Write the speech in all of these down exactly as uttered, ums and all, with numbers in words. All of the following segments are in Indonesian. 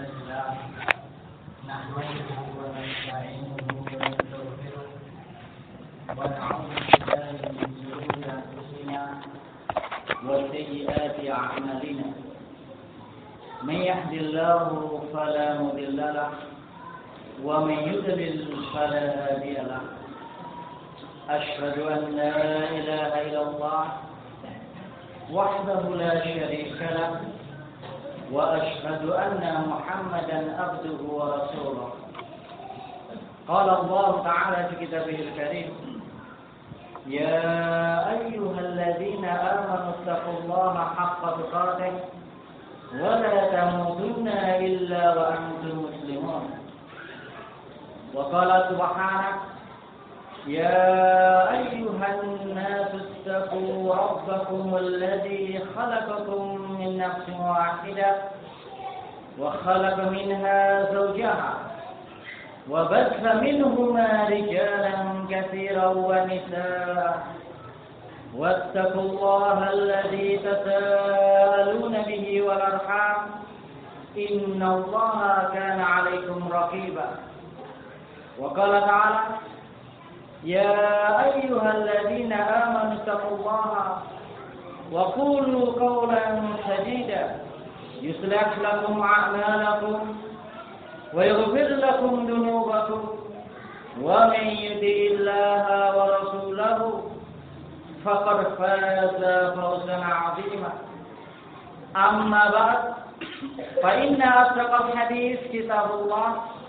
لله نحمده ونستعينه ونستغفره ونعوذ بالله من شرور انفسنا وسيئات اعمالنا من يهد الله فلا مضل له ومن يضلل فلا هادي له أشهد أن لا إله إلا الله وحده لا شريك له وأشهد أن محمدا عبده ورسوله قال الله تعالى في كتابه الكريم يا أيها الذين آمنوا اتقوا الله حق تقاته ولا تموتن إلا وأنتم مسلمون وقال سبحانه يا أيها الناس اتقوا ربكم الذي خلقكم من نفس واحدة وخلق منها زوجها وبث منهما رجالا كثيرا ونساء واتقوا الله الذي تساءلون به والأرحام إن الله كان عليكم رقيبا وقال تعالى يا أيها الذين آمنوا اتقوا الله وقولوا قولا سديدا يصلح لكم أعمالكم ويغفر لكم ذنوبكم ومن يطع الله ورسوله فقد فاز فوزا عظيما أما بعد فإن أصدق الحديث كتاب الله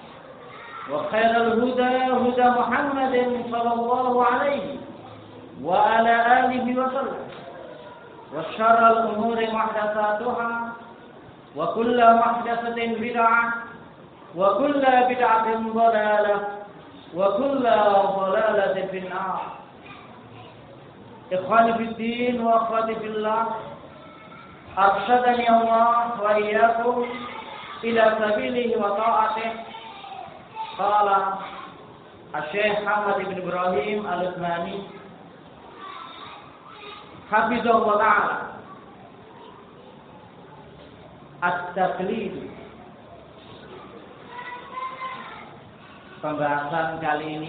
وخير الهدى هدى محمد صلى الله عليه وعلى آله وسلم وشر الأمور محدثاتها وكل محدثة بدعة وكل بدعة ضلالة وكل ضلالة في النار إخواني في الدين وأخواتي في الله أرشدني الله وإياكم إلى سبيله وطاعته قال الشيخ محمد بن إبراهيم العثماني حفظه الله تعالى at-taqlid. Pembahasan kali ini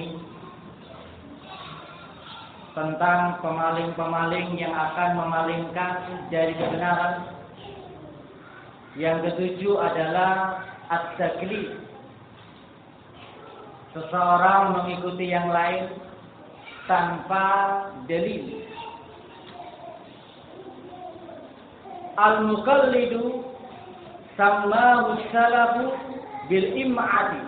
tentang pemaling-pemaling yang akan memalingkan dari kebenaran. Yang ketujuh adalah at-taqlid. Seseorang mengikuti yang lain tanpa dalil. Al-muqallidu sammahu salafu bil im'ati.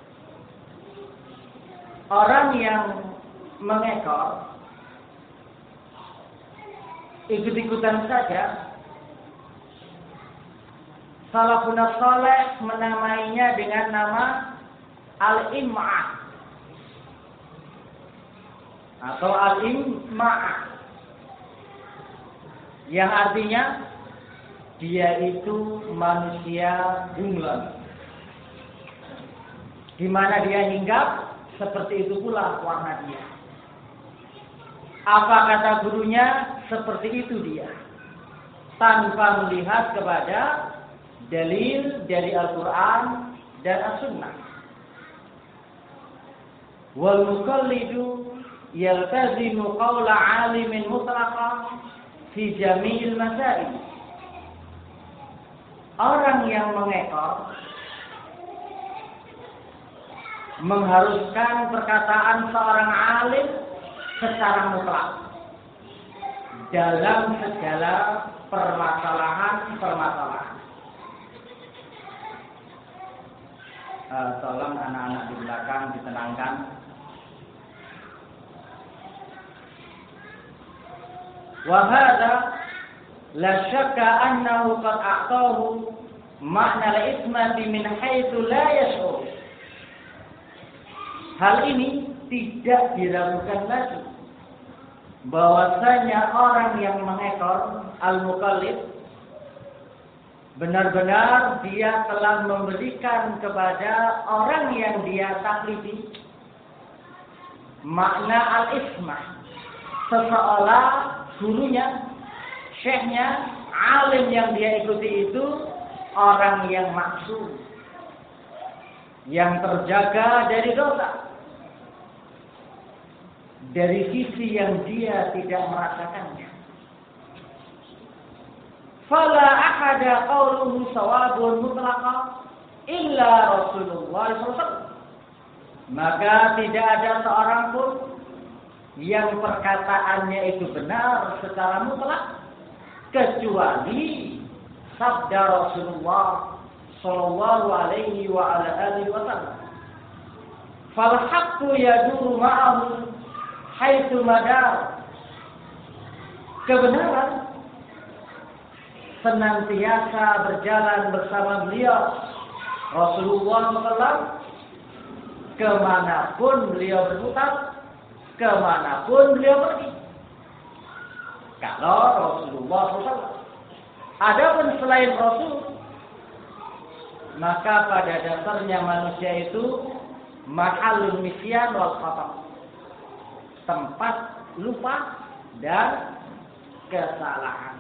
Orang yang mengekor, ikut-ikutan saja, salafun saleh menamainya dengan nama al-im'ah atau al-im'ah, yang artinya dia itu manusia bunglon. Di mana dia hinggap, seperti itu pula warna dia. Apa kata gurunya, seperti itu dia, tanpa melihat kepada dalil dari Al-Quran dan As-Sunnah. Wal muqallidu yaltazimu qawla 'alimin mutlaqan fi jami'il masail. Orang yang mengekor mengharuskan perkataan seorang alim secara mutlak dalam segala permasalahan-permasalahan. Uh, tolong anak-anak di belakang ditenangkan. Wa hadza la syakka annahu qad a'tahu ma'na al-ismati min haitsu la yash'ur. Hal ini tidak diragukan lagi bahwasanya orang yang mengekor al-muqallid benar-benar dia telah memberikan kepada orang yang dia taklidi makna al-ismah, seseolah gurunya, syekhnya, alim yang dia ikuti itu orang yang maksum, yang terjaga dari dosa, dari sisi yang dia tidak merasakannya. Fala ahada qauluhu sawabun mutlaqa illa Rasulullah sallallahu alaihi wasallam. Maka tidak ada seorang pun yang perkataannya itu benar secara mutlak kecuali sabda Rasulullah sallallahu alaihi wa ala alihi wasallam. Fal haqqu yaduru ma'ahu haitsu madar. Kebenaran senantiasa berjalan bersama beliau Rasulullah sallallahu alaihi wasallam kemanapun beliau berputar, kemanapun beliau pergi. Kalau Rasulullah sallallahu alaihi wasallam. Adapun selain Rasul, maka pada dasarnya manusia itu mahalul nisyan wal khata, tempat lupa dan kesalahan.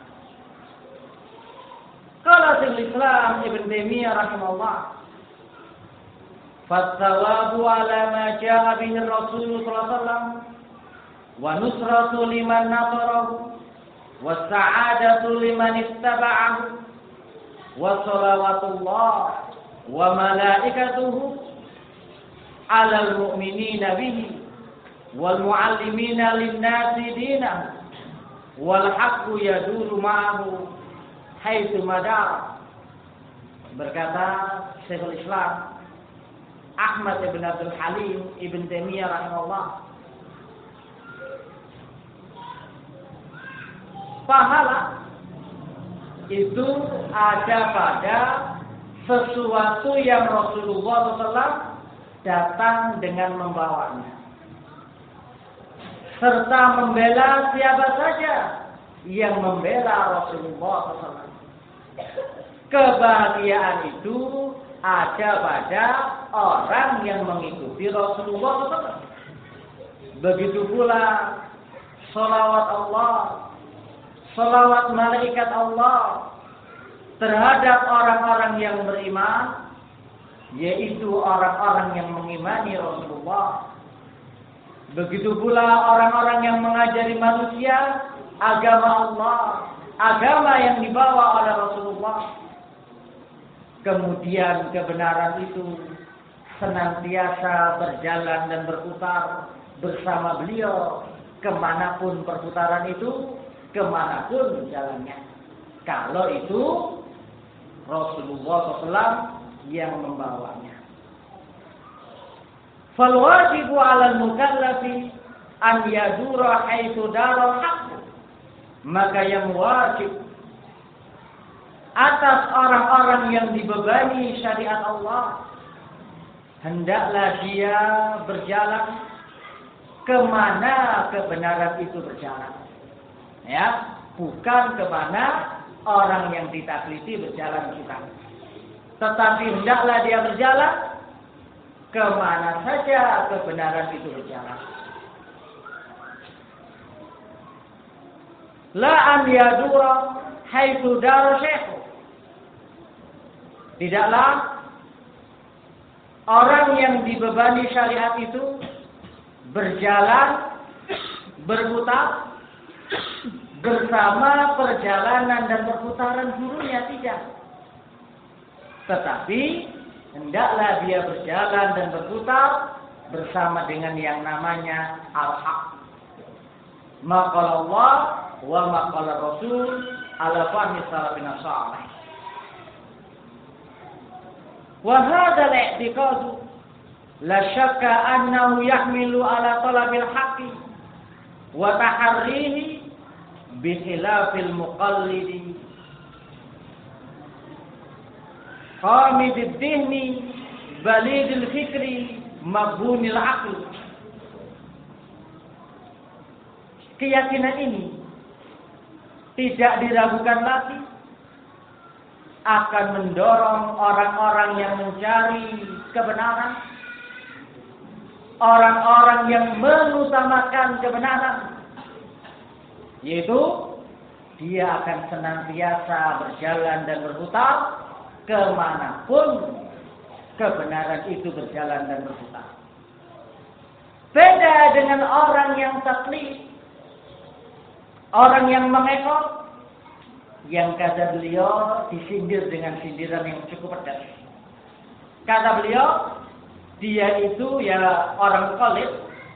Qala Syekhul Islam Ibn Taimiyah rahimahullah, "Fatsawabu ala ma jaa bihi Rasul sallallahu alaihi wasallam wa nusratu liman nasarahu wa sa'adatu liman ittaba'ahu wa salawatullah wa malaikatuhu 'alal mu'minina bihi wal mu'allimina lin-nasi dinahu wal haqqu yaduru ma'ahu haitsu madar." Berkata Syekhul Islam Ahmad ibn Abdul Halim Ibn Taimiyah rahimahullah, pahala itu ada pada sesuatu yang Rasulullah sallallahu alaihi wasallam datang dengan membawanya, serta membela siapa saja yang membela Rasulullah sallallahu alaihi wasallam. Kebahagiaan itu ada pada orang yang mengikuti Rasulullah sallallahu alaihi wasallam. Begitu pula salawat Allah, salawat malaikat Allah terhadap orang-orang yang beriman, yaitu orang-orang yang mengimani Rasulullah. Begitu pula orang-orang yang mengajari manusia agama Allah, agama yang dibawa oleh Rasulullah. Kemudian kebenaran itu senantiasa berjalan dan berputar bersama beliau kemanapun perputaran itu, kemanapun jalannya. Kalau itu Rasulullah sallallahu alaihi wasallam yang membawanya. Fal wajibu 'alal mukallafi an yadura haitsu daral haqq. Maka yang wajib atas orang-orang yang dibebani syariat Allah, hendaklah dia berjalan kemana kebenaran itu berjalan. Ya, bukan kemana orang yang ditaklidi berjalan kita. Tetapi hendaklah dia berjalan kemana saja kebenaran itu berjalan. La an yadura haitsu dara syekh. Tidaklah orang yang dibebani syariat itu berjalan, berputar bersama perjalanan dan perputaran gurunya, tidak. Tetapi hendaklah dia berjalan dan berputar bersama dengan yang namanya al-haq. Maqala Allah wa maqala Rasul ala fahmi salafin salih. Wa hadha al-i'tiqad la syakka annahu yahmilu ala talabil haqqi wa taharrihi bi khilafil muqallidi qamidid dihni balidil fikri mabhunil aql. Keyakinan ini tidak diragukan lagi akan mendorong orang-orang yang mencari kebenaran, orang-orang yang mengutamakan kebenaran, yaitu dia akan senantiasa berjalan dan berputar kemanapun kebenaran itu berjalan dan berputar. Beda dengan orang yang taklid, orang yang mengekor, yang kata beliau disindir dengan sindiran yang cukup pedas. Kata beliau, dia itu ya orang khalid,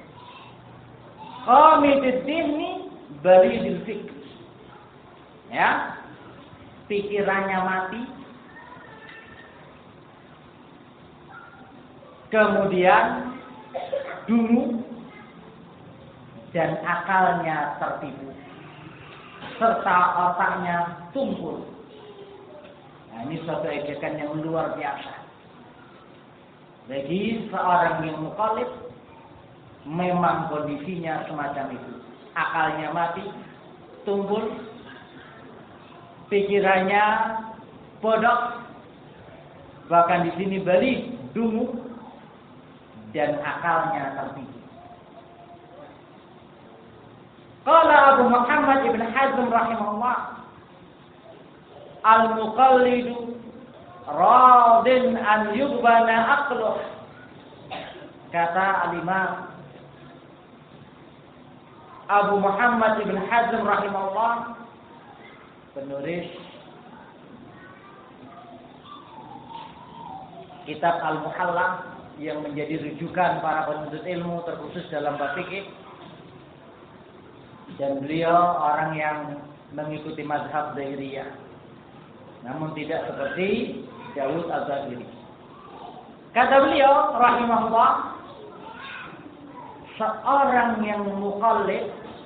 qamiduddin balidil fikr. Ya, pikirannya mati, kemudian dungu dan akalnya tertipu, serta otaknya tumpul. Nah, ini suatu ejekan yang luar biasa. Bagi seorang yang mukallid, memang kondisinya semacam itu. Akalnya mati, tumpul, pikirannya bodoh, bahkan di sini balik dungu, dan akalnya tertipu. Qala Abu Muhammad Ibn Hazm rahimahullah, al-muqallidu radin an yugbana aqluh. Kata al-Imam Abu Muhammad Ibn Hazm rahimahullah, penulis kitab Al-Muhalla yang menjadi rujukan para penuntut ilmu terkhusus dalam bab fikih, dan beliau orang yang mengikuti mazhab Zahiriyah, namun tidak seperti Dawud Az-Zahiri. Kata beliau rahimahullah, seorang yang muqallid,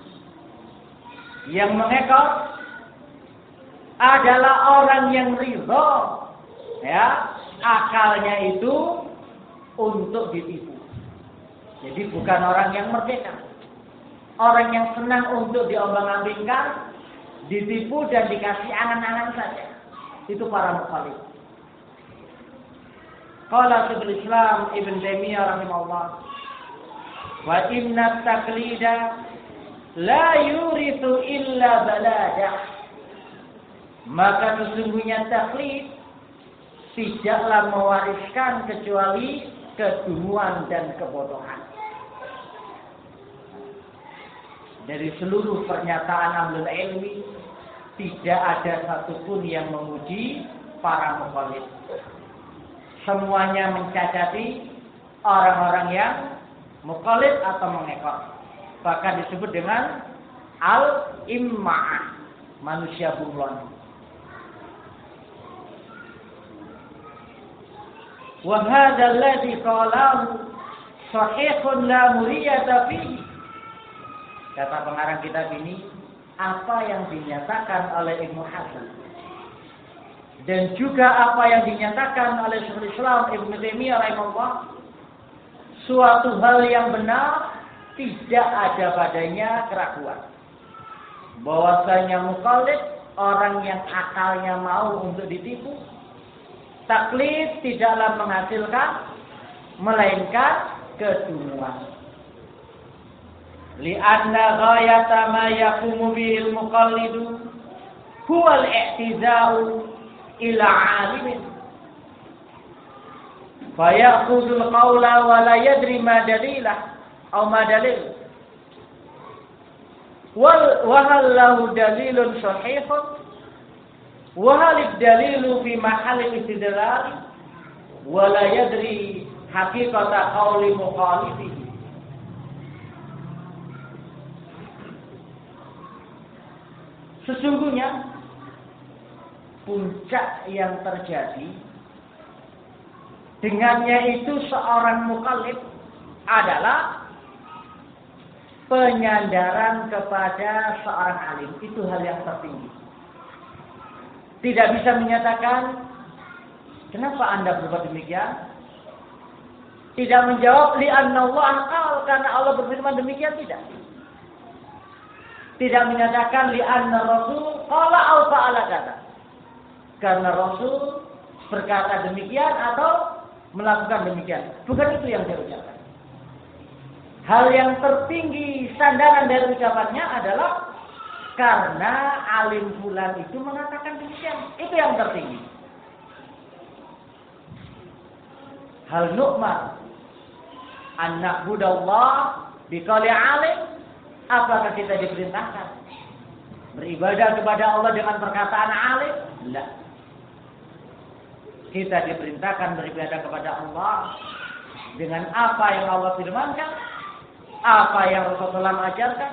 yang mengekor, adalah orang yang ridha, ya, akalnya itu untuk ditipu. Jadi bukan orang yang merdeka, orang yang senang untuk diombang-ambingkan, ditipu dan dikasih angan-angan saja. Itu para muqallid. Qala Syekhul Islam Ibn Taimiyah rahimahullah, wa inna taqlida la yurithu illa baladah. Maka sesungguhnya taklid tidaklah mewariskan kecuali kedunguan dan kebodohan. Dari seluruh pernyataan ahlul ilmi, tidak ada satupun yang memuji para muqallid. Semuanya mencacati orang-orang yang muqallid atau mengekor. Bahkan disebut dengan al-imma'ah, manusia bunglon. Wa hadha alladhi qalahu sahihun la muriyata fihi. Kata pengarang kitab ini, apa yang dinyatakan oleh Ibnu Hazm dan juga apa yang dinyatakan oleh Syekhul Islam Ibnu Taimiyah rahimahullah, suatu hal yang benar, tidak ada padanya keraguan. Bahwasanya muqallid, orang yang akalnya mau untuk ditipu, taklid tidaklah menghasilkan melainkan kedunguan. Li'anna ghayata ma yaqumu bihil muqallidu huwa al-i'tiza'u ila 'alimin fa ya'khudhu al-qawla wa la yadri ma dalilah aw ma dalil wal wa hal lahu dalilun sahihun wa hal ad-dalilu fi mahall istidlal wa la yadri haqiqata qawli mukhalifihi. Sesungguhnya puncak yang terjadi dengannya itu seorang muqallid adalah penyandaran kepada seorang alim. Itu hal yang tertinggi. Tidak bisa menyatakan, kenapa Anda berbuat demikian? Tidak menjawab, li'anna Allah qala, karena Allah berfirman demikian, tidak. Tidak menyatakan li'anna Rasul qala aw fa'ala kata, karena Rasul berkata demikian atau melakukan demikian. Bukan itu yang dia ucapkan. Hal yang tertinggi sandaran dari ucapannya adalah karena alim fulan itu mengatakan demikian. Itu yang tertinggi. Hal nu'mar an na'budallah biqauli alim. Apakah kita diperintahkan beribadah kepada Allah dengan perkataan alim? Tidak. Kita diperintahkan beribadah kepada Allah dengan apa yang Allah firmankan, apa yang Rasulullah ajarkan.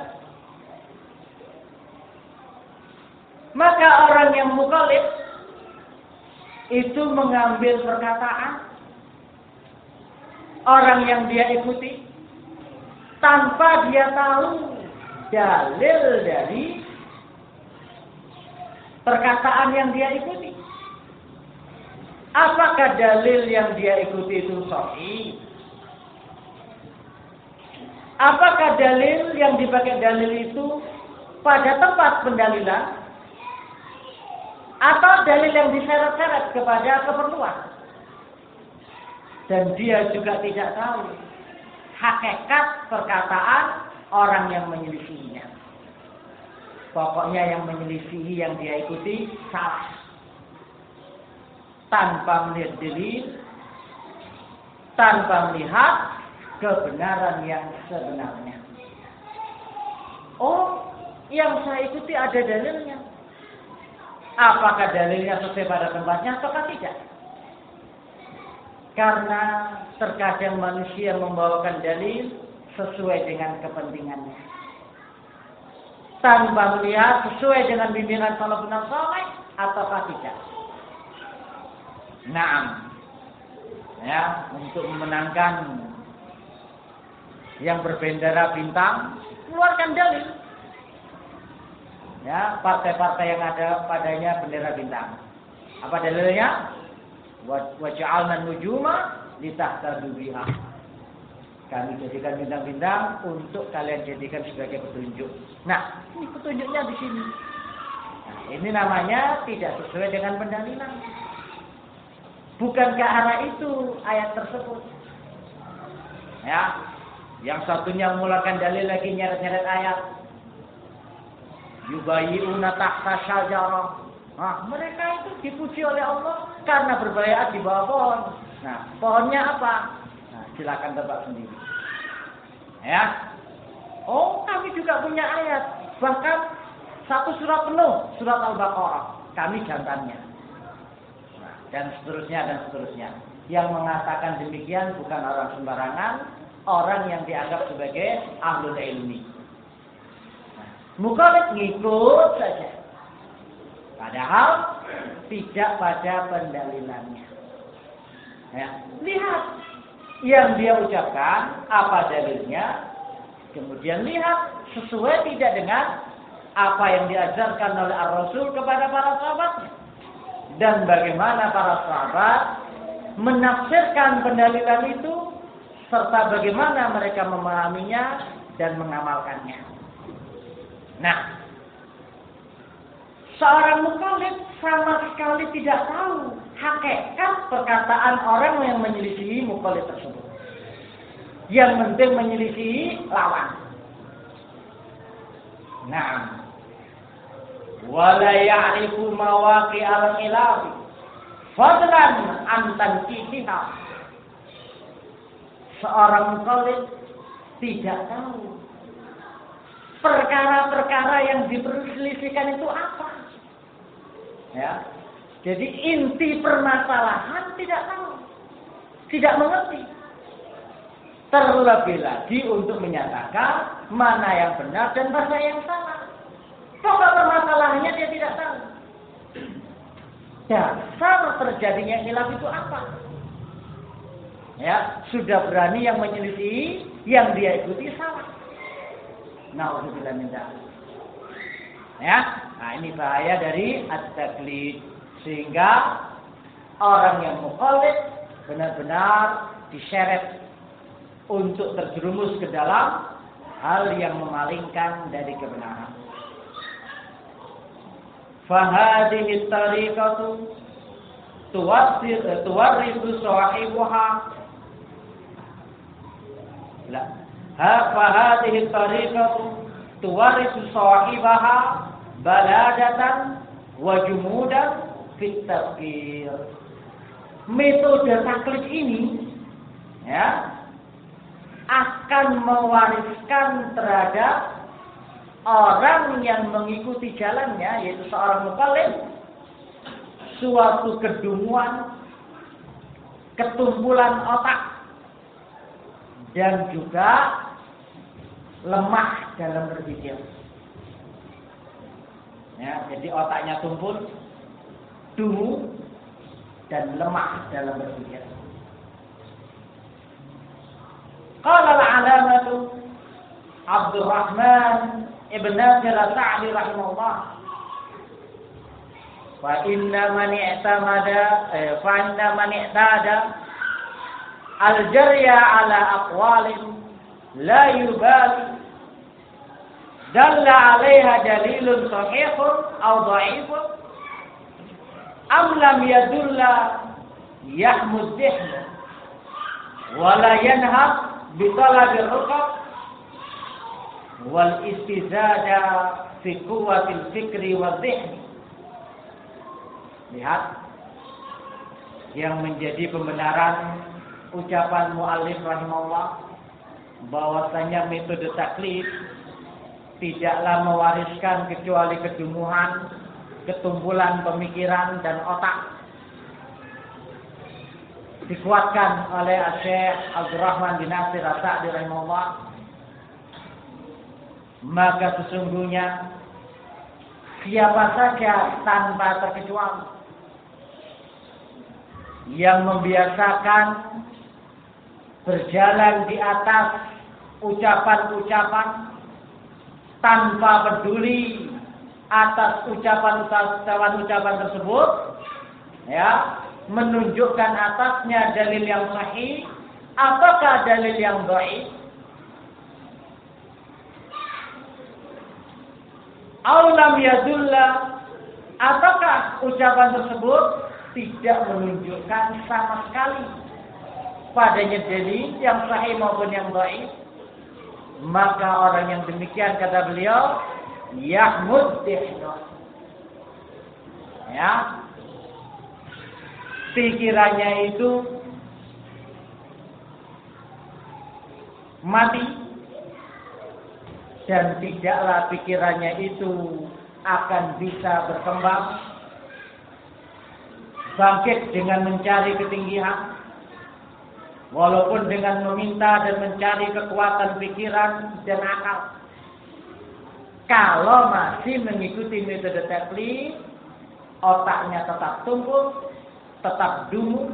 Maka orang yang mukallaf itu mengambil perkataan orang yang dia ikuti tanpa dia tahu dalil dari perkataan yang dia ikuti. Apakah dalil yang dia ikuti itu sahih? Apakah dalil yang dipakai dalil itu pada tempat pendalilan? Atau dalil yang diseret-seret kepada keperluan? Dan dia juga tidak tahu hakikat perkataan orang yang menyelisihinya. Pokoknya yang menyelisihi yang dia ikuti salah. Tanpa melihat dalil, tanpa melihat kebenaran yang sebenarnya. Oh, yang saya ikuti ada dalilnya. Apakah dalilnya sesuai pada tempatnya ataukah tidak? Karena terkadang manusia membawakan dalil sesuai dengan kepentingannya, tanpa melihat sesuai dengan bimbingan salafun saleh ataukah tidak. Naam, ya, untuk memenangkan yang berbendera bintang, keluarkan dalil. Ya, partai-partai yang ada padanya bendera bintang. Apa dalilnya? Wa ja'alna nujuma litahtadu biha. Kami jadikan bintang-bintang untuk kalian jadikan sebagai petunjuk. Nah, ini petunjuknya di sini. Nah, ini namanya tidak sesuai dengan pendalilan. Bukan ke arah itu ayat tersebut. Ya, yang satunya mengeluarkan dalil lagi nyeret-nyeret ayat. Yubayi'una tahta syajarah. Nah, mereka itu dipuji oleh Allah karena berbaiat di bawah pohon. Nah, pohonnya apa? Nah, silakan tebak sendiri. Ya. Oh, kami juga punya ayat. Bahkan satu surat penuh, surat Al-Baqarah. Kami jantannya. Nah, dan seterusnya dan seterusnya. Yang mengatakan demikian bukan orang sembarangan, orang yang dianggap sebagai ahlul ilmi. Mukallaf ngikut saja. Padahal tidak pada pendalilannya. Ya, lihat yang dia ucapkan apa dalilnya, kemudian lihat sesuai tidak dengan apa yang diajarkan oleh Ar-Rasul kepada para sahabatnya, dan bagaimana para sahabat menafsirkan pendalilan itu, serta bagaimana mereka memahaminya dan mengamalkannya. Nah, seorang mukallaf sama sekali tidak tahu hakikat perkataan orang yang menyelisihi mukallaf tersebut. Yang penting menyelisihi lawan. Nah, wala ya'rifu mawaqi'al khilaf fadlan an tanqihiha. Seorang mukallaf tidak tahu perkara-perkara yang diperselisihkan itu apa. Ya. Jadi inti permasalahan tidak tahu. Tidak mengerti. Terlebih lagi untuk menyatakan mana yang benar dan mana yang salah. Pokok permasalahannya dia tidak tahu. Dasar terjadinya khilaf itu apa? Ya, sudah berani yang menyelisihi, yang dia ikuti salah. Na'udzubillah min dzalik. Ya, nah ini bahaya dari at-taqlid, sehingga orang yang mukallaf benar-benar diseret untuk terjerumus ke dalam hal yang memalingkan dari kebenaran. Fahadhihi tariqatu tuwassir tuwarrisu sahibaha. La Ha fahadhihi tariqatu tuwarisu sahibaha baladatan wa jumudan fit tafkir. Metode taklid ini ya, akan mewariskan terhadap orang yang mengikuti jalannya, yaitu seorang mukallid, suatu kedunguan, ketumpulan otak, dan juga lemah dalam berpikir. Ya, jadi otaknya tumpul, dungu, dan lemah dalam berpikir. Qala al-alamatu Abdurrahman ibn Nasir as-Sa'di rahimahullah, fa inna man i'tamada fa inna man i'tada al-jarya ala aqwalin la yubali dalla 'alaiha dalilun sahihun aw dha'ifun am lam yadulla yahmud dhihna wa la yanhab bi talabil ruqab wal istizada fi quwwatil fikri wa dhihni. Lihat yang menjadi pembenaran ucapan muallif rahimahullah bahwasanya metode taklid tidaklah mewariskan kecuali kedunguan, ketumbulan pemikiran dan otak. Dikuatkan oleh Syekh Abdurrahman bin Nasir as-Sa'di rahimahullah, maka sesungguhnya siapa saja tanpa terkecuali yang membiasakan berjalan di atas ucapan-ucapan tanpa peduli atas ucapan-ucapan tersebut, ya, menunjukkan atasnya dalil yang sahih apakah dalil yang dhaif, aw lam yadulla, apakah ucapan tersebut tidak menunjukkan sama sekali padanya dalil yang sahih maupun yang dhaif, maka orang yang demikian, kata beliau, yahmud dhihna, ya, pikirannya itu mati dan tidaklah pikirannya itu akan bisa berkembang, bangkit dengan mencari ketinggian, walaupun dengan meminta dan mencari kekuatan pikiran dan akal. Kalau masih mengikuti metode taklid, otaknya tetap tumpul, tetap dungu,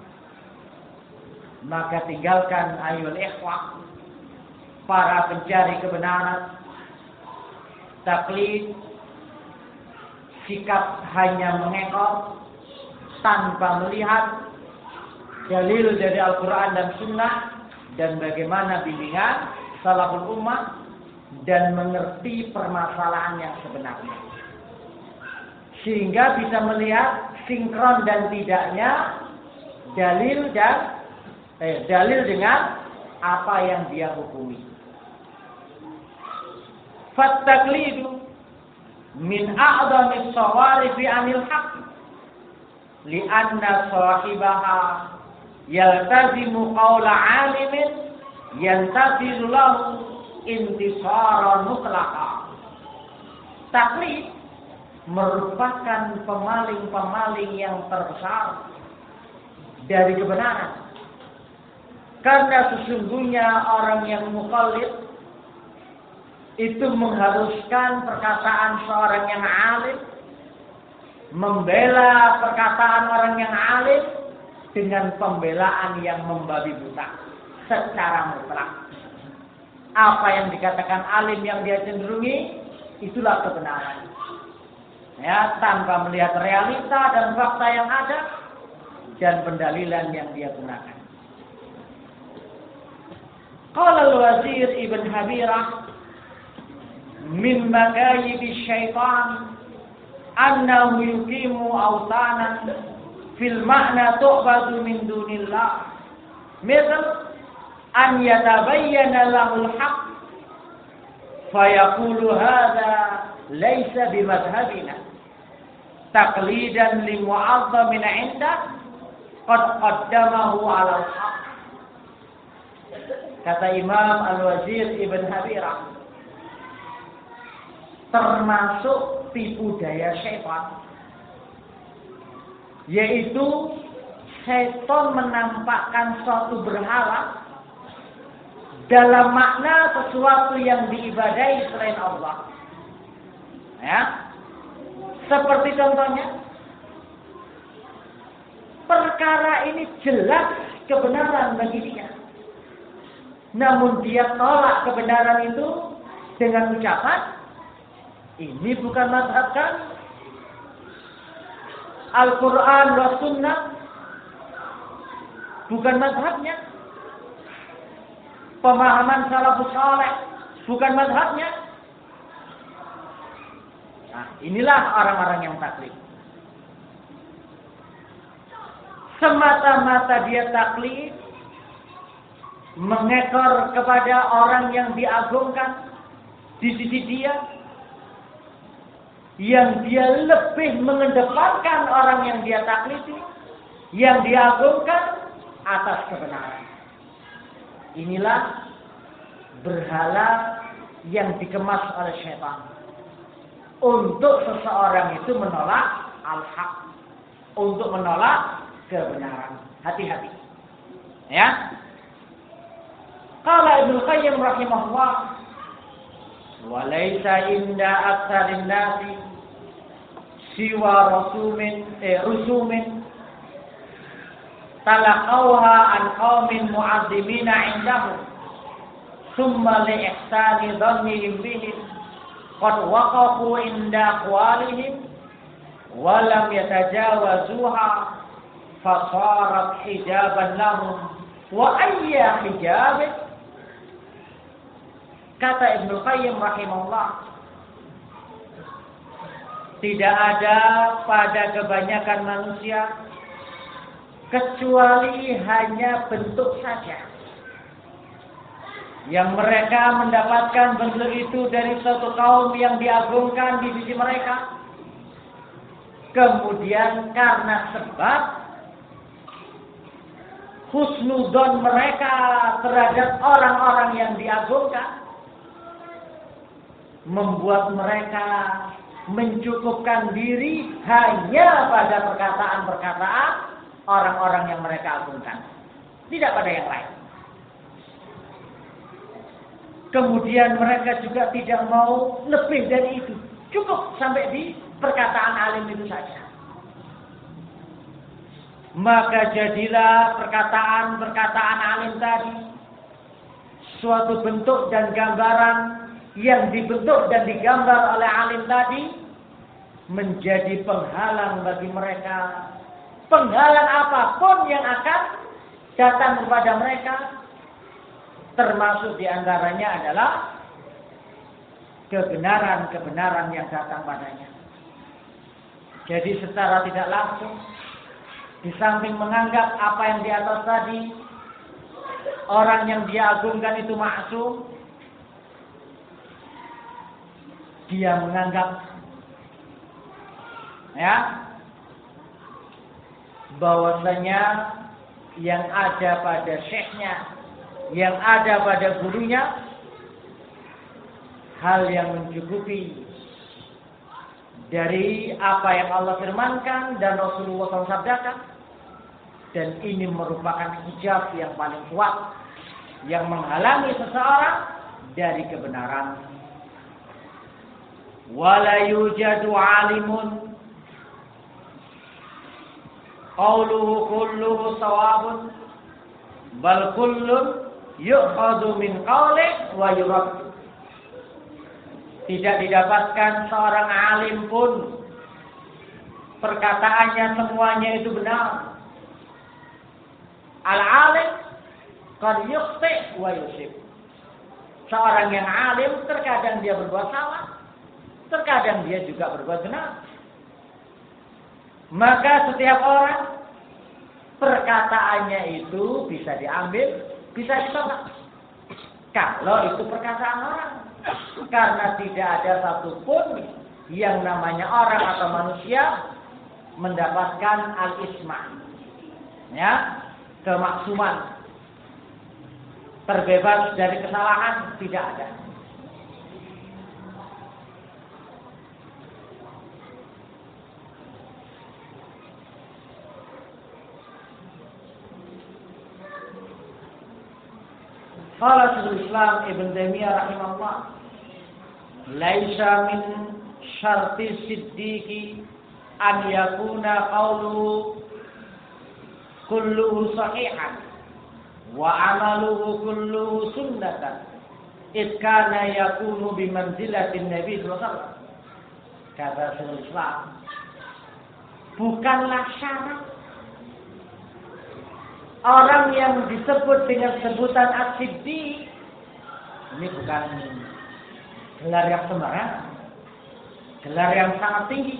maka tinggalkan ayul ikhwah, para pencari kebenaran. Taklid, sikap hanya mengekor tanpa melihat dalil dari Al-Quran dan Sunnah dan bagaimana bimbingan salaful ummah dan mengerti permasalahan yang sebenarnya, sehingga bisa melihat sinkron dan tidaknya dalil dan eh, dalil dengan apa yang dia hukumi. Fattaqlidu min a'dhamis shawarifi 'anil haqq li'anna sahibaha yaltazimu qawla 'alimin yantazilu lahu intisaran mutlaqa. Taklid merupakan pemaling-pemaling yang terbesar dari kebenaran. Karena sesungguhnya orang yang mukallid itu mengharuskan perkataan seorang yang alim, membela perkataan orang yang alim dengan pembelaan yang membabi buta secara mutlak. Apa yang dikatakan alim yang dia cenderungi, itulah kebenaran. Ya, tanpa melihat realita dan fakta yang ada dan pendalilan yang dia gunakan. Qala al-Wazir Ibn Habirah, min makayidi syaitan annahu yuqimu awtanan fil ma'na tu'badu min dunillah, misal an yatabayyana lahul haqq fayaqulu hadha laysa bimadhhabina taqlidan li mu'azzamin 'inda qad qaddamahu 'ala al-haqq Kata Imam Al-Wazir Ibn Habirah, termasuk tipu daya syaitan, yaitu syaitan menampakkan suatu berhala dalam makna sesuatu yang diibadahi selain Allah. Ya, seperti contohnya, perkara ini jelas kebenaran bagi dia, namun dia tolak kebenaran itu dengan ucapan, ini bukan mazhab kami. Al-Quran wa Sunnah bukan mazhabnya. Pemahaman salafus saleh bukan mazhabnya. Nah, inilah orang-orang yang taklid. Semata-mata dia taklid, mengekor kepada orang yang diagungkan di sisi dia, yang dia lebih mengedepankan orang yang dia taklidi, yang diagungkan atas kebenaran. Inilah berhala yang dikemas oleh syaitan untuk seseorang itu menolak al-haq, untuk menolak kebenaran. Hati-hati. Ya. Qala Ibnu Qayyim rahimahullah, wa laisa inda aktsarin nasi siwa rusumin eh, rusumin talaqawha an qaumin mu'azzimina indahum thumma li ihsani dhannihim bihim qad waqafu inda aqwalihim wa lam yatajawazuha fasarat hijaban lahum wa ayya hijabin. Kata Ibnu Qayyim rahimahullah, tidak ada pada kebanyakan manusia kecuali hanya bentuk saja yang mereka mendapatkan bentuk itu dari suatu kaum yang diagungkan di sisi mereka. Kemudian karena sebab husnudon mereka terhadap orang-orang yang diagungkan, membuat mereka mencukupkan diri hanya pada perkataan-perkataan orang-orang yang mereka agungkan, tidak pada yang lain. Kemudian mereka juga tidak mau lebih dari itu, cukup sampai di perkataan alim itu saja. Maka jadilah perkataan-perkataan alim tadi suatu bentuk dan gambaran yang dibentuk dan digambar oleh alim tadi menjadi penghalang bagi mereka. Penghalang apapun yang akan datang kepada mereka, termasuk diantaranya adalah kebenaran-kebenaran yang datang padanya. Jadi secara tidak langsung, di samping menganggap apa yang di atas tadi, orang yang dia agungkan itu maksum, dia menganggap ya bahwasanya yang ada pada syekhnya, yang ada pada gurunya, hal yang mencukupi dari apa yang Allah firmankan dan Rasulullah shallallahu alaihi wasallam sabdakan, dan ini merupakan hijab yang paling kuat yang menghalangi seseorang dari kebenaran. Wala yujadu alimun qawluhu kulluhu sawabun bal kullun yu'khadhu min qawlihi wa yurad. Tidak didapatkan seorang alim pun perkataannya semuanya itu benar. Al-alim qad yukhti wa yusib. Seorang yang alim terkadang dia berbuat salah, terkadang dia juga berbuat benar. Maka setiap orang perkataannya itu bisa diambil, bisa ditolak. Kalau itu perkataan orang. Karena tidak ada satupun yang namanya orang atau manusia mendapatkan al-isma, ya, kemaksuman. terbebas dari kesalahan, tidak ada. Qala Syekhul Islam Ibn Taimiyah rahimahullah, "Laisa min syarti siddiqi an yakuna qawluhu kulluhu sahihan wa amaluhu kulluhu sunnatan id kana yakunu bimanzilatin Nabi sallallahu alaihi wasallam." Kata Syekhul Islam, bukanlah syarat orang yang disebut dengan sebutan as-siddiq, ini bukan gelar yang sembarangan, gelar yang sangat tinggi.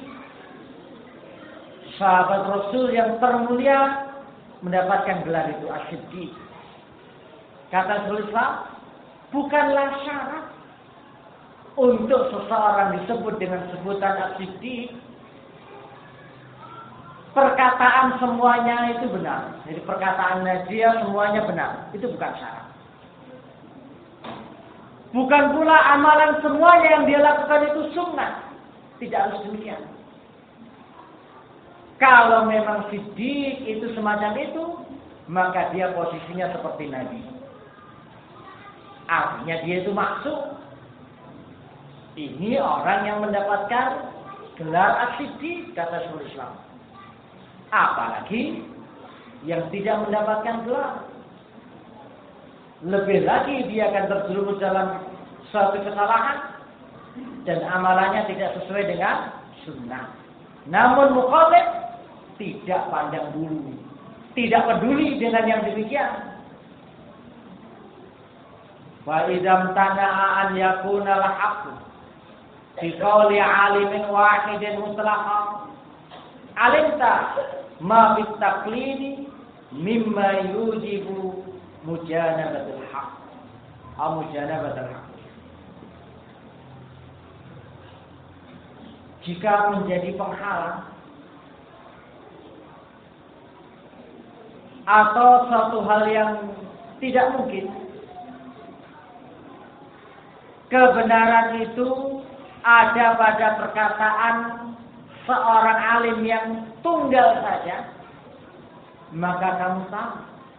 Sahabat Rasul yang termulia mendapatkan gelar itu as-siddiq. Kata Syekhul Islam, bukanlah syarat untuk seseorang disebut dengan sebutan as-siddiq perkataan semuanya itu benar. Jadi perkataan dia semuanya benar. Itu bukan syarat. Bukan pula amalan semuanya yang dia lakukan itu sunnah. Tidak harus demikian. Kalau memang siddiq itu semacam itu, maka dia posisinya seperti Nabi. Artinya dia itu maksud. Ini orang yang mendapatkan gelar as-siddiq, kata Syekhul Islam. Apalagi yang tidak mendapatkan gelar. Lebih lagi dia akan terjerumus dalam suatu kesalahan dan amalannya tidak sesuai dengan sunnah. Namun mukhalif tidak pandang bulu, tidak peduli dengan yang demikian. Wa idzam tana'a an yakuna al-haqqu fi qawli 'alimin wahidin mutlaqan alimta ma fit taqlidi mimma yujibu mujanabatul haqq atau mujanabatul haqq. Jika menjadi penghalang atau suatu hal yang tidak mungkin, kebenaran itu ada pada perkataan seorang alim yang tunggal saja, maka kamu tahu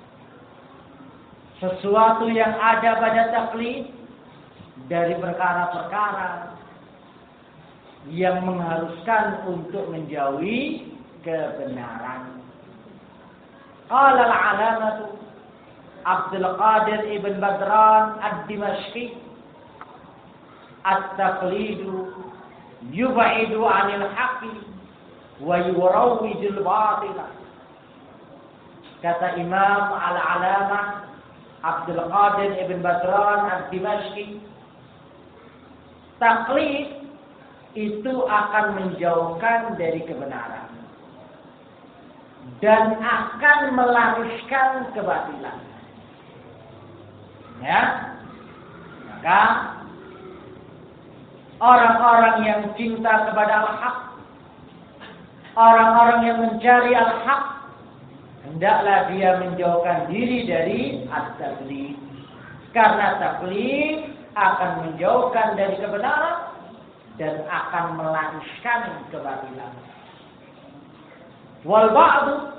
sesuatu yang ada pada taklid dari perkara-perkara yang mengharuskan untuk menjauhi kebenaran. Qala al-alamatu Abdul Qadir Ibn Badran Ad-Dimashqi, at-taqlidu yub'idu 'anil haqqi wa yurawwijul batila. Kata Imam Al-Alamah Abdul Qadir Ibn Badran Ad-Dimashqi, taklid itu akan menjauhkan dari kebenaran dan akan melaruskan kebatilan. Ya, maka orang-orang yang cinta kepada al-haq, orang-orang yang mencari al-haq, hendaklah dia menjauhkan diri dari at-taklid. Karena taklid akan menjauhkan dari kebenaran dan akan melaruskan kebatilan. Wal ba'du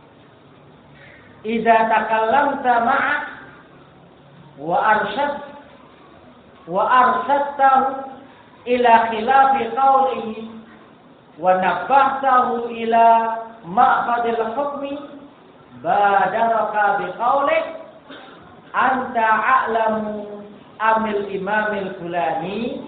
idza takallamta ma'a wa arshad wa arsadtahu ila khilafi qawlihi wa nabbahtahu ila ma'qadil hukmi badaraka biqawlik anta a'lamu amil imamil fulani.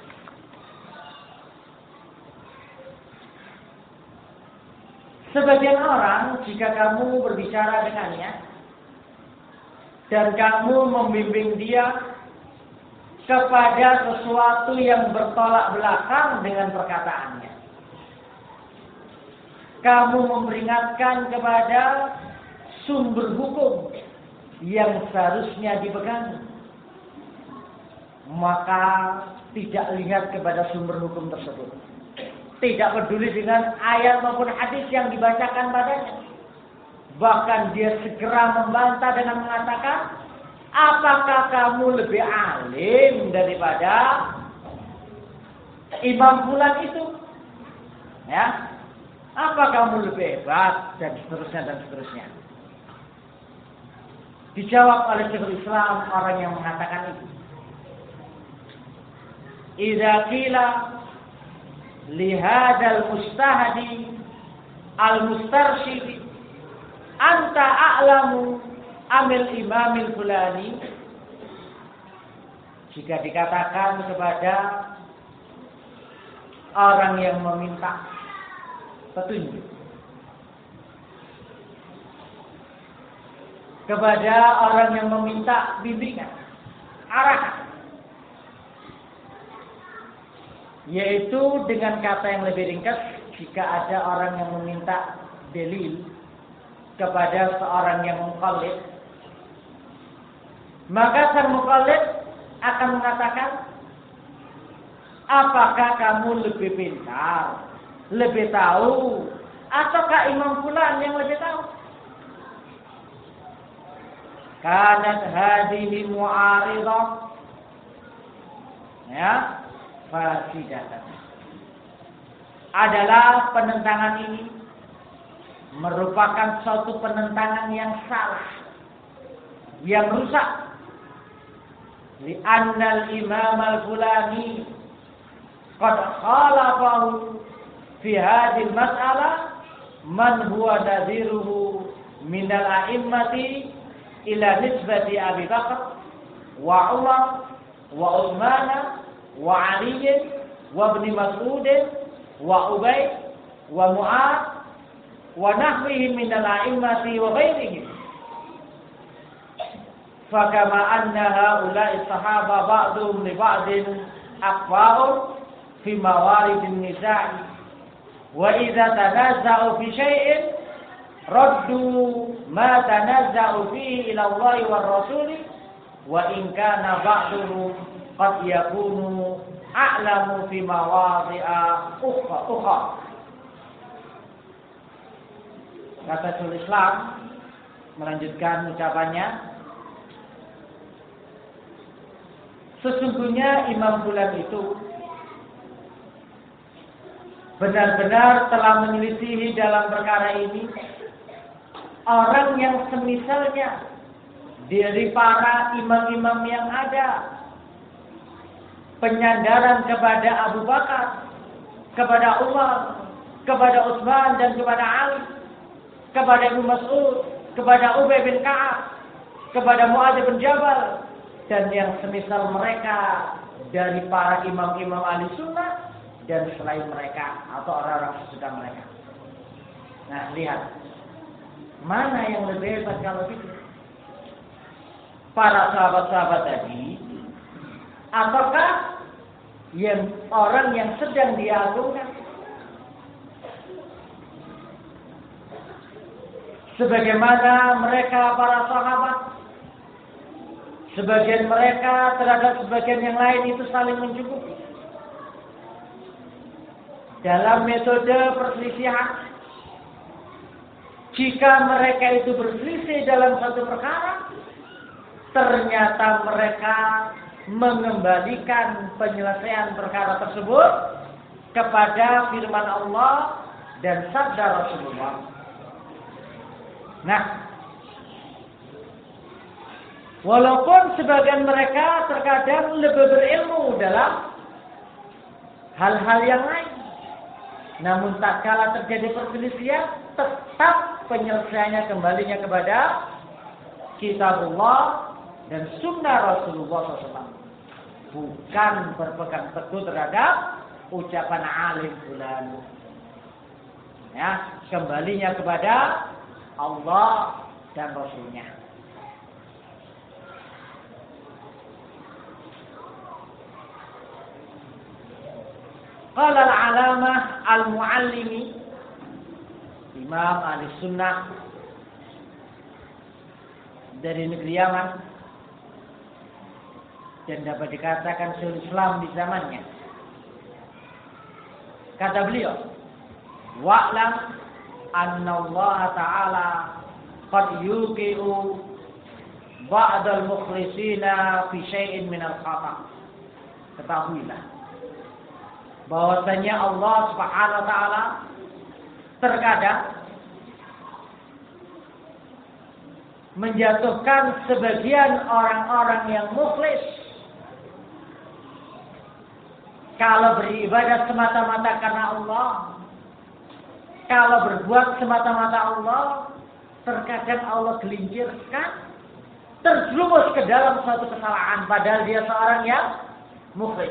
Sebagian orang, jika kamu berbicara dengannya dan kamu membimbing dia kepada sesuatu yang bertolak belakang dengan perkataannya, kamu memperingatkan kepada sumber hukum yang seharusnya dipegang, maka tidak lihat kepada sumber hukum tersebut, tidak peduli dengan ayat maupun hadis yang dibacakan padanya. Bahkan dia segera membantah dengan mengatakan, Apakah kamu lebih alim daripada imam fulan itu? Ya. Apa kamu lebih hebat dan seterusnya dan seterusnya? Dijawab oleh Syekhul Islam orang yang mengatakan itu. Idza qila li hadzal mustahdi al-mustarsyid anta a'lamu amil imamil fulani, jika dikatakan kepada orang yang meminta petunjuk, kepada orang yang meminta bimbingan, arahan, yaitu dengan kata yang lebih ringkas, jika ada orang yang meminta dalil kepada seorang yang muqallid, maka sang muqallid akan mengatakan, apakah kamu lebih pintar, lebih tahu, ataukah imam fulan yang lebih tahu? Kanat hadhihi mu'aridah, ya, fasidatan. Adalah penentangan ini merupakan suatu penentangan yang salah, yang rusak. Li'anna al-imam al-fulani qad khalafahu fi hadhihi al-mas'alah man huwa nadhiruhu min al-a'immati ila nisbati Abi Bakar wa Umar wa Utsman wa Ali wa Ibn Mas'ud wa Ubay wa Mu'adz wa nahwihim min al-a'immati wa ghairihim. Fakama anna haula'i sahaba ba'dhum li ba'din aqwa'un fi mawaridin nisa'i wa idza tanaza'u fi syai'in raddu ma tanaza'u fihi ila Allah war Rasul wa in kana ba'dhum qad yakunu a'lamu fi mawadhi'a ukhra. Kata Syekhul Islam melanjutkan ucapannya, sesungguhnya Imam Fulan itu benar-benar telah menyelisihi dalam perkara ini orang yang semisalnya dari para imam-imam yang ada, penyandaran kepada Abu Bakar, kepada Umar, kepada Utsman dan kepada Ali, kepada Ibnu Mas'ud, kepada Ubay bin Ka'ab, kepada Mu'adz bin Jabal, dan yang semisal mereka dari para imam-imam ahli sunnah dan selain mereka atau orang-orang sesudah mereka. Nah, lihat mana yang lebih hebat kalau gitu, para sahabat-sahabat tadi ataukah yang orang yang sedang diagungkan? Sebagaimana mereka para sahabat, sebagian mereka terhadap sebagian yang lain itu saling mencukupi dalam metode perselisihan. Jika mereka itu berselisih dalam satu perkara, ternyata mereka mengembalikan penyelesaian perkara tersebut kepada firman Allah dan sabda Rasulullah. Nah, walaupun sebagian mereka terkadang lebih berilmu dalam hal-hal yang lain, namun tak kala terjadi perselisihan, tetap penyelesaiannya kembalinya kepada Kitabullah dan Sunnah Rasulullah shallallahu alaihi wasallam, bukan berpegang teguh terhadap ucapan alim fulan. Ya, kembalinya kepada Allah dan Rasulnya. Qala al-alamah al-muallimi, Imam ahli sunnah dari negeri Yaman, dan dapat dikatakan Syekhul Islam di zamannya. Kata beliau, wa'lam anna Allah Ta'ala qad yuqi'u ba'dal mukhlisina fi syai'in min al-khata. Ketahuilah bahwasanya Allah Subhanahu wa taala terkadang menjatuhkan sebagian orang-orang yang mukhlis kalau beribadah semata-mata karena Allah, kalau berbuat semata-mata Allah, terkadang Allah gelincirkan terjerumus ke dalam suatu kesalahan padahal dia seorang yang mukhlis.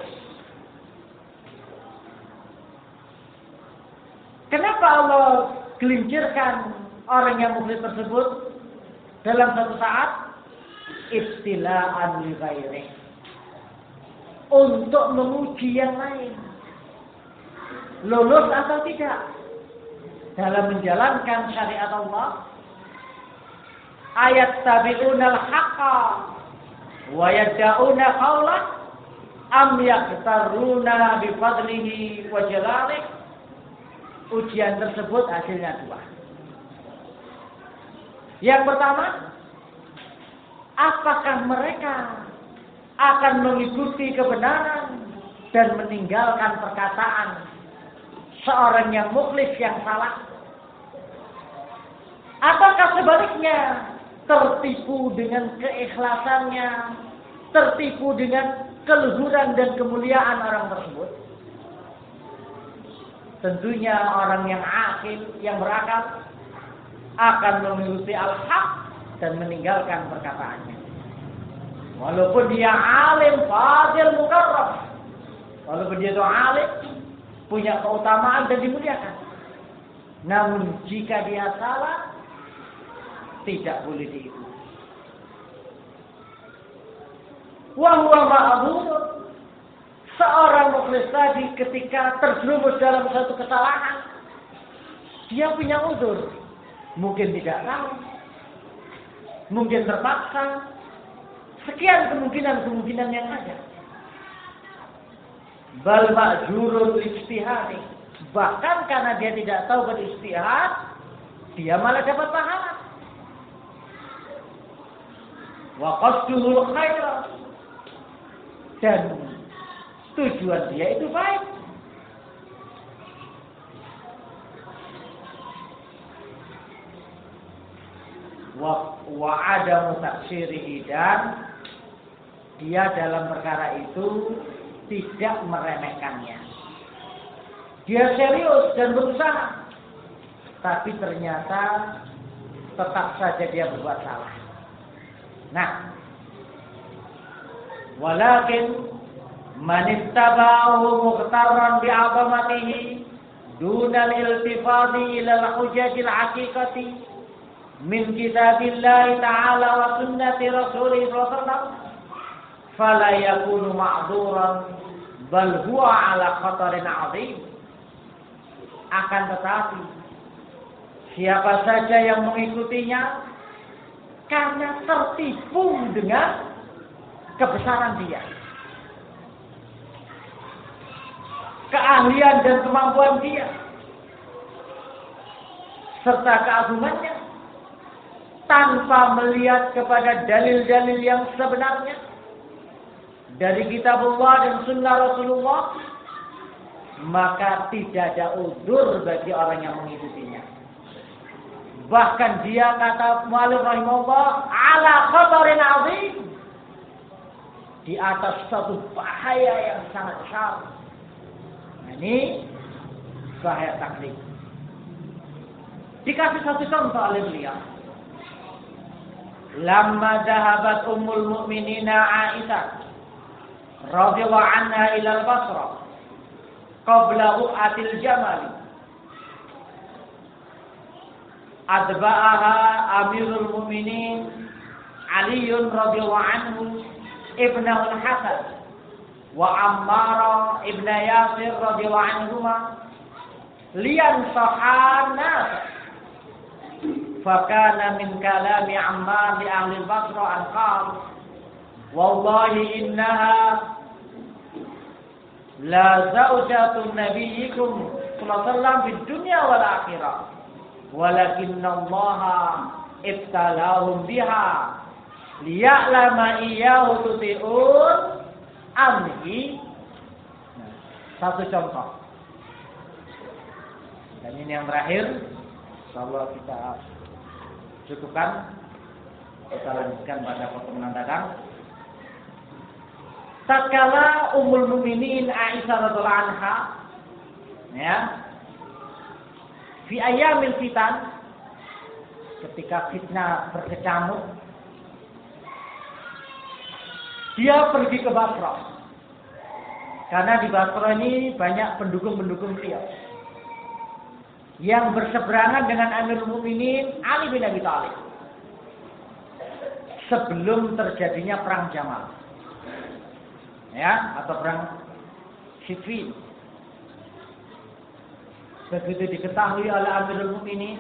Kenapa Allah gelincirkan orang yang mukhlis tersebut dalam satu saat? Ibtila'an li ghairihi, untuk menguji yang lain, lulus atau tidak dalam menjalankan syariat Allah. Ayat tabi'unal haqqa wa yad'una qawla am yaqtaruna bi fadlihi wa jalalih. Ujian tersebut hasilnya dua. Yang pertama, apakah mereka akan mengikuti kebenaran dan meninggalkan perkataan seorang yang mukhlis yang salah? Apakah sebaliknya tertipu dengan keikhlasannya, tertipu dengan keluhuran dan kemuliaan orang tersebut? Tentunya orang yang akil, yang berakal akan mengikuti al-haq dan meninggalkan perkataannya. Walaupun dia alim, fadil, mukarram, walaupun dia itu alim, punya keutamaan dan dimuliakan, namun jika dia salah, tidak boleh diikuti. Wa huwa ma'dzur. Seorang mukhlis tadi ketika terjerumus dalam satu kesalahan, dia punya uzur. Mungkin tidak tahu, mungkin terpaksa. Sekian kemungkinan-kemungkinan yang ada. Bal ma'jurul ijtihad. Bahkan karena dia tidak tahu berijtihad, dia malah dapat pahala. Wa qasduhu khair. Dan tujuan dia itu baik. Wa wa adamu taksirihi, dan dia dalam perkara itu tidak meremehkannya. Dia serius dan berusaha, tapi ternyata tetap saja dia berbuat salah. Nah, walakin man ittaba'ahu muqtarran bi'azamatihi dunal iltifadi ila al-hujjati al-haqiqati min kitabillahi ta'ala wa sunnati rasulih sallallahu alaihi wasallam fala yakunu ma'dzuran bal huwa ala khatarin 'adzim. Akan tetapi siapa saja yang mengikutinya karena tertipu dengan kebesaran dia, keahlian dan kemampuan dia, serta keagungannya, tanpa melihat kepada dalil-dalil yang sebenarnya dari kitabullah dan sunnah Rasulullah, maka tidak ada uzur bagi orang yang mengikutinya. Bahkan dia, kata mu'allif rahimahullah, ala khatarin azim, di atas satu bahaya yang sangat besar. Ini bahaya taklid. Dikasih satu contoh oleh beliau. Lamma dhahabat ummul mu'minina Aisyah radhiyallahu anha ila al-Basra qabla u'atil jamal, adba'aha amirul mu'minin Ali radhiyallahu anhu ibnahu al-Hasan wa Ammar ibn Yasir radhiyallahu anhuma lian sahana. Fakana min kalami Ammar li ahli al-Basra an qala wallahi innaha la zawjatu nabiyyikum sallallahu alaihi wasallam fid dunya wal akhirah walakinna Allah ibtalahum biha liya'lama iyyahu tuti'un amri. Nah, satu contoh. Dan ini yang terakhir, insyaallah kita cukupkan. Kita lanjutkan pada pertemuan datang. Tatkala Ummul Mukminin Aisyah radhiyallahu anha, ya, fi ayyamil fitan, ketika fitnah berkecamuk, dia pergi ke Basrah. Karena di Basrah ini banyak pendukung-pendukung beliau yang berseberangan dengan Amirul Mukminin Ali bin Abi Thalib sebelum terjadinya perang Jamal, ya, atau perang Siffin. Begitu diketahui oleh Amirul Mukminin,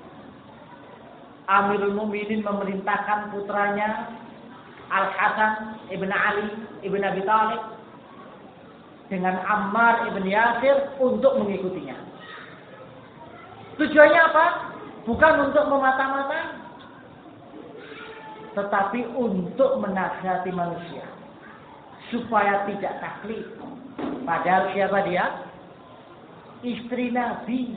Amirul Mukminin memerintahkan putranya Al Hasan ibn Ali ibn Abi Thalib dengan Ammar ibn Yasir untuk mengikutinya. Tujuannya apa? Bukan untuk memata-matai, tetapi untuk menasihati manusia supaya tidak taklid. Padahal siapa dia? Istri Nabi,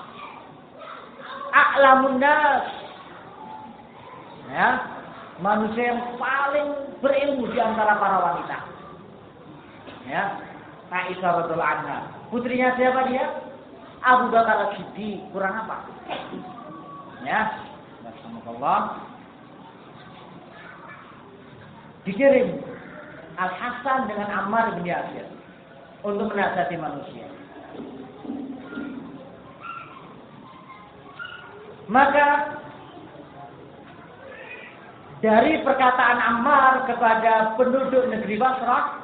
a'lamun nas, ya, manusia yang paling berilmu di antara para wanita. Ya, Aisyah radhiyallahu anha. Putrinya siapa dia? Abu Bakar As-Siddiq. Kurang apa? Ya, Alhamdulillah. Dikirim Al Hasan dengan Ammar bin Yasir untuk menasihati manusia. Maka dari perkataan Ammar kepada penduduk negeri Basrah,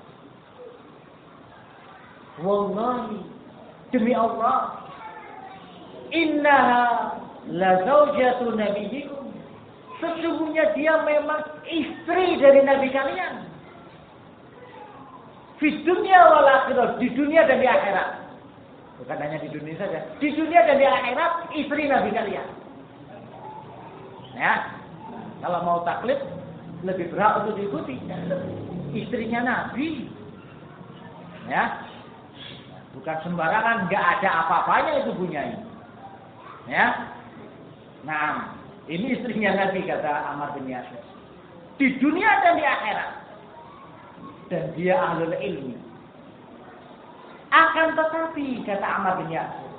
wallahi, demi Allah, innaha la zaujatu nabiyyikum, sesungguhnya dia memang istri dari Nabi kalian. Di dunia wal akhirah, di dunia dan di akhirat. Bukan hanya di dunia saja, di dunia dan di akhirat istri Nabi kalian. Ya, kalau mau taklid lebih berhak untuk diikuti istrinya Nabi. Ya, bukan sembarangan, nggak ada apa-apanya itu bunyai. Ya, nah ini istrinya Nabi, kata Ammar bin Yasir. Di dunia dan di akhirat. Dan dia ahlul ilmi. Akan tetapi, kata Ammar bin Yasir,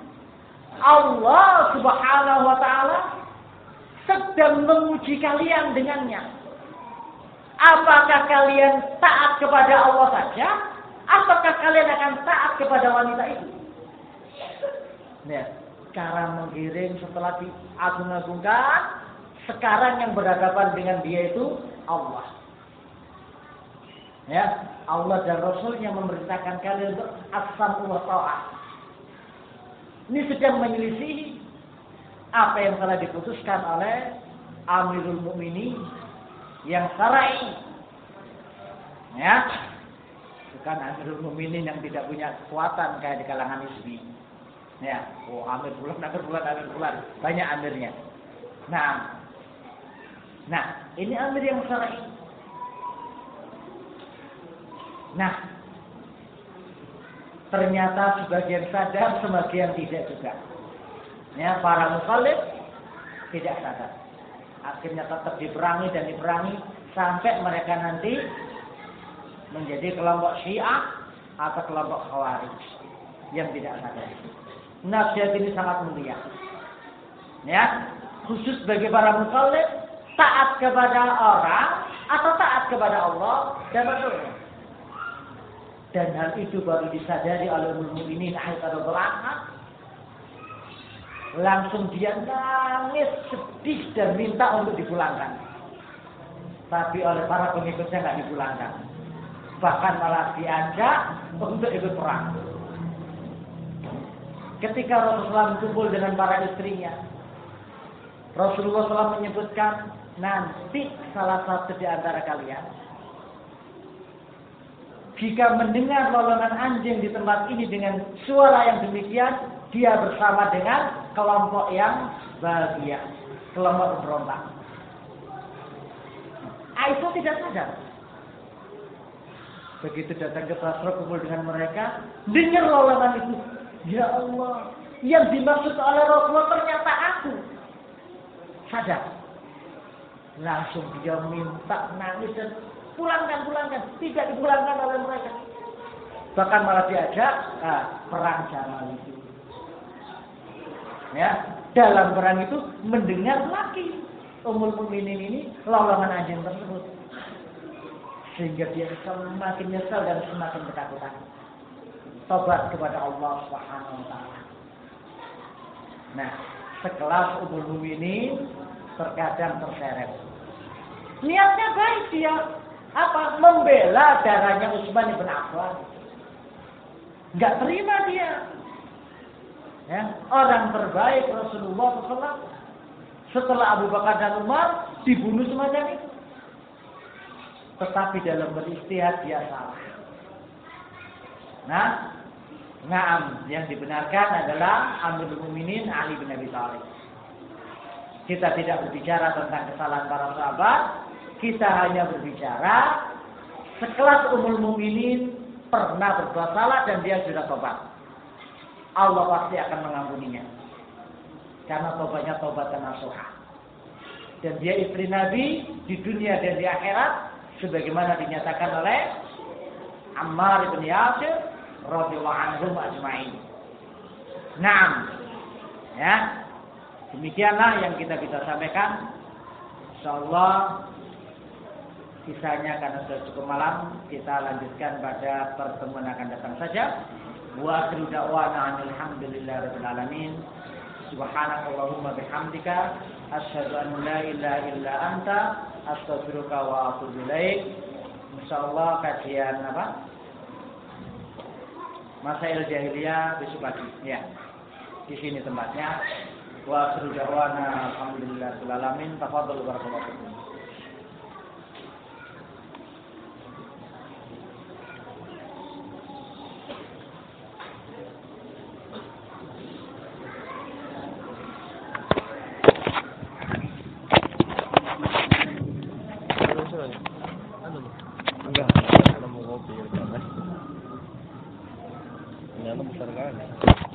Allah subhanahu wa ta'ala sedang menguji kalian dengannya. Apakah kalian taat kepada Allah saja? Apakah kalian akan taat kepada wanita itu? Nah, cara menggiring setelah diagung-agungkan, sekarang yang berhadapan dengan dia itu Allah. Ya, Allah dan Rasulnya memerintahkan kalian untuk as-sam'u wa tha'ah. Ini sedang menyelisih apa yang telah diputuskan oleh Amirul Mukminin yang syar'i. Ya, bukan Amirul Mukminin yang tidak punya kekuatan kayak di kalangan hizbi. Ya, oh Amir bulan, Amir bulan, Amir bulan, banyak amirnya. Nah, nah ini Amir yang syar'i. Nah, ternyata sebagian sadar, sebagian tidak juga. Ya, para mukhalif tidak sadar. Akhirnya tetap diperangi dan diperangi sampai mereka nanti menjadi kelompok Syiah atau kelompok Khawarij yang tidak sadar. Nasihat ini sangat mulia. Ya, khusus bagi para mukhalif, taat kepada orang atau taat kepada Allah dan Rasulnya. Dan hal itu baru disadari oleh Ummul Mukminin Aisyah radhiyallahu anha. Langsung dia nangis sedih dan minta untuk dipulangkan. Tapi oleh para pengikutnya nggak dipulangkan. Bahkan malah diajak untuk ikut perang. Ketika Rasulullah berkumpul dengan para istrinya, Rasulullah shallallahu alaihi wasallam menyebutkan, nanti salah satu di antara kalian jika mendengar lolongan anjing di tempat ini dengan suara yang demikian, dia bersama dengan kelompok yang bahagia, kelompok pemberontak. Aisyah tidak sadar. Begitu datang ke Basra kumpul dengan mereka, dengar lololan itu. Ya Allah, yang dimaksud oleh Rasulullah ternyata aku. Sadar. Langsung dia minta, nangis dan pulangkan, pulangkan. Tidak dipulangkan oleh mereka. Bahkan malah diajak nah, perang Jamal itu. Ya, dalam perang itu mendengar lagi Ummul Mukminin ini lolongan anjing tersebut. Sehingga dia semakin nyesal dan semakin ketakutan. Tobat kepada Allah Subhanahu wa taala. Nah, sekelas Ummul Mukminin terkadang terseret. Niatnya baik dia, apa? Membela darahnya Utsman bin Affan. Enggak terima dia. Ya, orang terbaik Rasulullah shallallahu alaihi wasallam setelah Abu Bakar dan Umar dibunuh semacam itu. Tetapi dalam beristihad dia salah. Nah, Naam, yang dibenarkan adalah Amirul Mukminin Ali bin Abi Thalib. Kita tidak berbicara tentang kesalahan para sahabat, kita hanya berbicara sekelas Ummul Mukminin pernah berbuat salah dan dia sudah tobat. Allah pasti akan mengampuninya. Karena tobatnya tobat nasuha. Dan dia istri Nabi di dunia dan di akhirat sebagaimana dinyatakan oleh Ammar bin Yasir radhiyallahu anhum ajma'in. Naam. Ya. Demikianlah yang kita bisa sampaikan. Insyaallah kisahnya karena sudah cukup malam, kita lanjutkan pada pertemuan akan datang saja. Wa akhiru da'wana alhamdulillahirabbil alamin. Subhanakallahumma bihamdika asyhadu an la ilaha illa anta astaghfiruka wa atubu ilaik. Insyaallah kajian apa? Masail jahiliyah besok pagi. Ya. Di sini tempatnya. Wa akhiru da'wana alhamdulillahirabbil alamin. Tafadhalu barakallahu fikum. Enggak, kalau mau ngopi ya jangan. Ini besar kan.